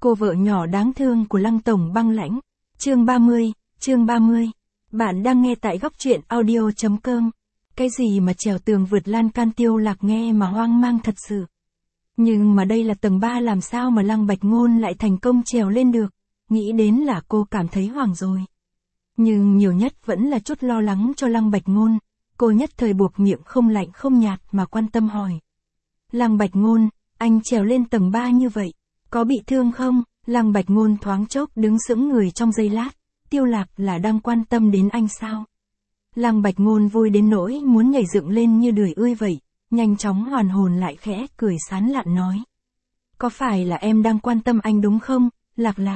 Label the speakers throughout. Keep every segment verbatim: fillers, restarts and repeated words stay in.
Speaker 1: cô vợ nhỏ đáng thương của Lăng tổng băng lãnh. Chương ba mươi, chương ba mươi. Bạn đang nghe tại góc truyện audio chấm com. Cái gì mà trèo tường vượt lan can, Tiêu Lạc nghe mà hoang mang thật sự. Nhưng mà đây là tầng ba, làm sao mà Lăng Bạch Ngôn lại thành công trèo lên được? Nghĩ đến là cô cảm thấy hoảng rồi. Nhưng nhiều nhất vẫn là chút lo lắng cho Lăng Bạch Ngôn. Cô nhất thời buộc miệng không lạnh không nhạt mà quan tâm hỏi. Lăng Bạch Ngôn, anh trèo lên tầng ba như vậy, có bị thương không? Lăng Bạch Ngôn thoáng chốc đứng sững người trong giây lát. Tiêu Lạc là đang quan tâm đến anh sao? Lăng Bạch Ngôn vui đến nỗi muốn nhảy dựng lên như đười ươi vậy, nhanh chóng hoàn hồn lại, khẽ cười sán lạn nói. Có phải là em đang quan tâm anh đúng không, Lạc Lạc?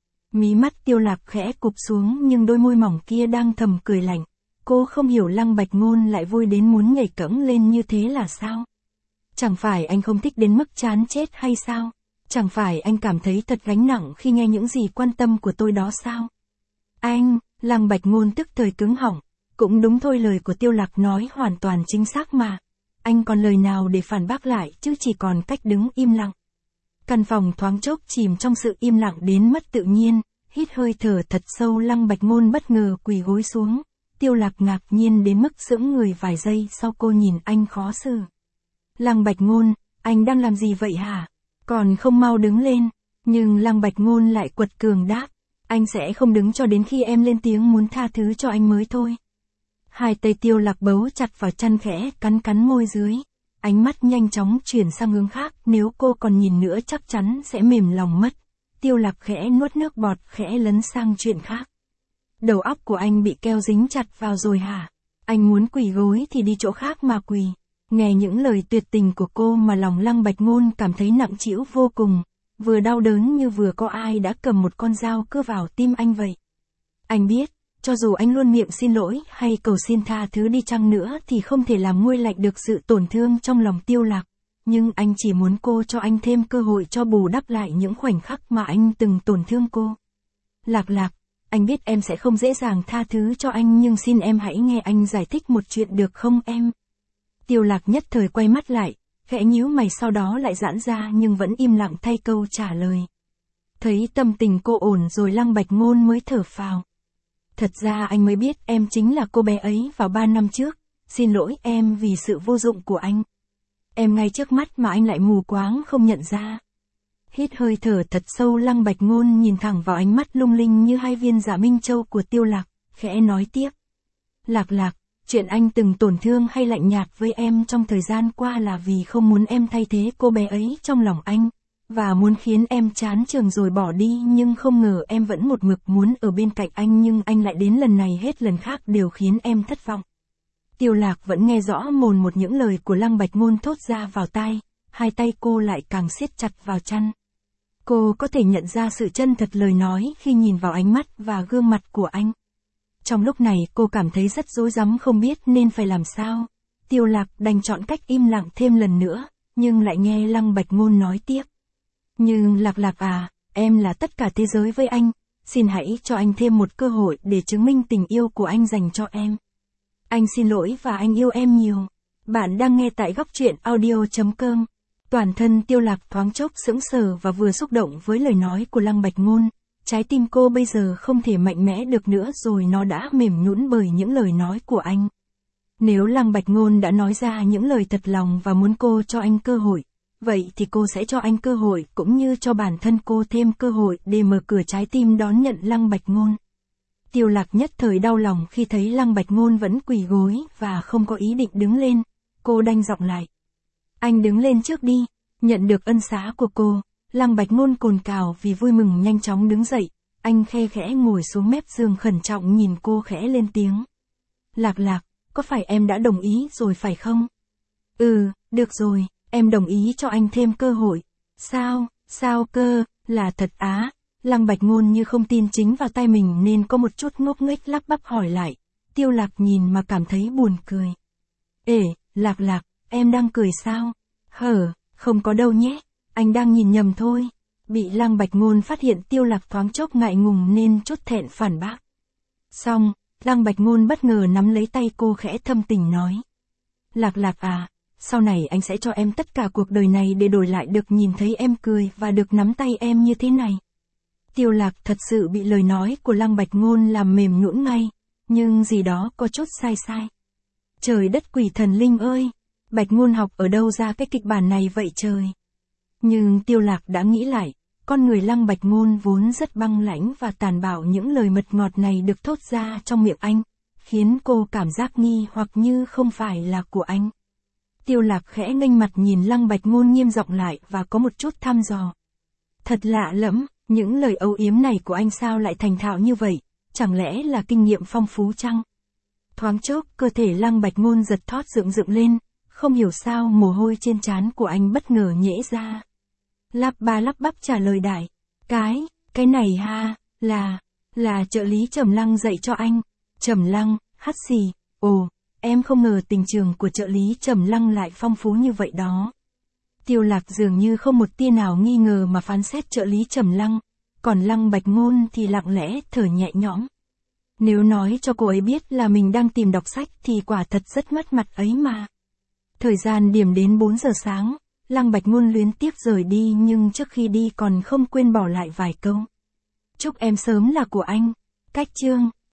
Speaker 1: Mí mắt Tiêu Lạc khẽ cụp xuống, nhưng đôi môi mỏng kia đang thầm cười lạnh. Cô không hiểu Lăng Bạch Ngôn lại vui đến muốn nhảy cẫng lên như thế là sao? Chẳng phải anh không thích đến mức chán chết hay sao? Chẳng phải anh cảm thấy thật gánh nặng khi nghe những gì quan tâm của tôi đó sao? Anh, Lăng Bạch Ngôn tức thời cứng họng. Cũng đúng thôi, lời của Tiêu Lạc nói hoàn toàn chính xác mà. Anh còn lời nào để phản bác lại chứ, chỉ còn cách đứng im lặng. Căn phòng thoáng chốc chìm trong sự im lặng đến mất tự nhiên, hít hơi thở thật sâu. Lăng Bạch Ngôn bất ngờ quỳ gối xuống. Tiêu Lạc ngạc nhiên đến mức sững người vài giây, sau cô nhìn anh khó xử. Lăng Bạch Ngôn, anh đang làm gì vậy hả? Còn không mau đứng lên. Nhưng Lăng Bạch Ngôn lại quật cường đáp. Anh sẽ không đứng cho đến khi em lên tiếng muốn tha thứ cho anh mới thôi. Hai tay Tiêu Lạc bấu chặt vào chăn, khẽ cắn cắn môi dưới. Ánh mắt nhanh chóng chuyển sang hướng khác, nếu cô còn nhìn nữa chắc chắn sẽ mềm lòng mất. Tiêu Lạc khẽ nuốt nước bọt, khẽ lấn sang chuyện khác. Đầu óc của anh bị keo dính chặt vào rồi hả? Anh muốn quỳ gối thì đi chỗ khác mà quỳ. Nghe những lời tuyệt tình của cô mà lòng Lăng Bạch Ngôn cảm thấy nặng trĩu vô cùng. Vừa đau đớn như vừa có ai đã cầm một con dao cưa vào tim anh vậy. Anh biết, cho dù anh luôn miệng xin lỗi hay cầu xin tha thứ đi chăng nữa thì không thể làm nguôi lạnh được sự tổn thương trong lòng Tiêu Lạc. Nhưng anh chỉ muốn cô cho anh thêm cơ hội cho bù đắp lại những khoảnh khắc mà anh từng tổn thương cô. Lạc Lạc, anh biết em sẽ không dễ dàng tha thứ cho anh, nhưng xin em hãy nghe anh giải thích một chuyện được không em? Tiêu Lạc nhất thời quay mắt lại, khẽ nhíu mày, sau đó lại giãn ra nhưng vẫn im lặng thay câu trả lời. Thấy tâm tình cô ổn rồi, Lăng Bạch Ngôn mới thở phào. Thật ra anh mới biết em chính là cô bé ấy vào ba năm trước, xin lỗi em vì sự vô dụng của anh. Em ngay trước mắt mà anh lại mù quáng không nhận ra. Hít hơi thở thật sâu, Lăng Bạch Ngôn nhìn thẳng vào ánh mắt lung linh như hai viên dạ minh châu của Tiêu Lạc, khẽ nói tiếp. Lạc Lạc, chuyện anh từng tổn thương hay lạnh nhạt với em trong thời gian qua là vì không muốn em thay thế cô bé ấy trong lòng anh, và muốn khiến em chán trường rồi bỏ đi, nhưng không ngờ em vẫn một mực muốn ở bên cạnh anh, nhưng anh lại đến lần này hết lần khác đều khiến em thất vọng. Tiêu Lạc vẫn nghe rõ mồn một những lời của Lăng Bạch Ngôn thốt ra vào tai, hai tay cô lại càng siết chặt vào chăn. Cô có thể nhận ra sự chân thật lời nói khi nhìn vào ánh mắt và gương mặt của anh. Trong lúc này cô cảm thấy rất rối rắm, không biết nên phải làm sao. Tiêu Lạc đành chọn cách im lặng thêm lần nữa, nhưng lại nghe Lăng Bạch Ngôn nói tiếp. Nhưng Lạc Lạc à, em là tất cả thế giới với anh, xin hãy cho anh thêm một cơ hội để chứng minh tình yêu của anh dành cho em. Anh xin lỗi và anh yêu em nhiều. Bạn đang nghe tại góc truyện audio chấm com. Toàn thân Tiêu Lạc thoáng chốc sững sờ và vừa xúc động với lời nói của Lăng Bạch Ngôn. Trái tim cô bây giờ không thể mạnh mẽ được nữa rồi, nó đã mềm nhũn bởi những lời nói của anh. Nếu Lăng Bạch Ngôn đã nói ra những lời thật lòng và muốn cô cho anh cơ hội, vậy thì cô sẽ cho anh cơ hội, cũng như cho bản thân cô thêm cơ hội để mở cửa trái tim đón nhận Lăng Bạch Ngôn. Tiêu Lạc nhất thời đau lòng khi thấy Lăng Bạch Ngôn vẫn quỳ gối và không có ý định đứng lên. Cô đanh giọng lại. Anh đứng lên trước đi. Nhận được ân xá của cô, Lăng Bạch Ngôn cồn cào vì vui mừng nhanh chóng đứng dậy. Anh khe khẽ ngồi xuống mép giường, khẩn trọng nhìn cô, khẽ lên tiếng. Lạc Lạc, có phải em đã đồng ý rồi phải không? Ừ, được rồi, em đồng ý cho anh thêm cơ hội. Sao, sao cơ, là thật á? Lăng Bạch Ngôn như không tin chính vào tai mình nên có một chút ngốc nghếch lắp bắp hỏi lại. Tiêu Lạc nhìn mà cảm thấy buồn cười. Ê, Lạc Lạc, em đang cười sao? Hở, không có đâu nhé, anh đang nhìn nhầm thôi. Bị Lăng Bạch Ngôn phát hiện, Tiêu Lạc thoáng chốc ngại ngùng nên chút thẹn phản bác. Xong, Lăng Bạch Ngôn bất ngờ nắm lấy tay cô, khẽ thâm tình nói. Lạc Lạc à, sau này anh sẽ cho em tất cả cuộc đời này để đổi lại được nhìn thấy em cười và được nắm tay em như thế này. Tiêu Lạc thật sự bị lời nói của Lăng Bạch Ngôn làm mềm nhũn ngay, nhưng gì đó có chút sai sai. Trời đất quỷ thần linh ơi, Bạch Ngôn học ở đâu ra cái kịch bản này vậy trời? Nhưng Tiêu Lạc đã nghĩ lại, con người Lăng Bạch Ngôn vốn rất băng lãnh và tàn bạo, những lời mật ngọt này được thốt ra trong miệng anh, khiến cô cảm giác nghi hoặc như không phải là của anh. Tiêu Lạc khẽ nghênh mặt nhìn Lăng Bạch Ngôn nghiêm giọng lại và có một chút thăm dò. Thật lạ lẫm, những lời âu yếm này của anh sao lại thành thạo như vậy, chẳng lẽ là kinh nghiệm phong phú chăng? Thoáng chốc, cơ thể Lăng Bạch Ngôn giật thót dựng dựng lên, không hiểu sao mồ hôi trên trán của anh bất ngờ nhễ ra. Lắp ba lắp bắp trả lời đại, cái, cái này ha, là, là trợ lý Trầm Lăng dạy cho anh. Trầm Lăng, hắt xì, ồ, em không ngờ tình trường của trợ lý Trầm Lăng lại phong phú như vậy đó. Tiêu Lạc dường như không một tia nào nghi ngờ mà phán xét trợ lý Trầm Lăng, còn Lăng Bạch Ngôn thì lặng lẽ thở nhẹ nhõm. Nếu nói cho cô ấy biết là mình đang tìm đọc sách thì quả thật rất mất mặt ấy mà. Thời gian điểm đến bốn giờ sáng, Lăng Bạch Ngôn luyến tiếc rời đi nhưng trước khi đi còn không quên bỏ lại vài câu. Chúc em sớm là của anh. Cách chương.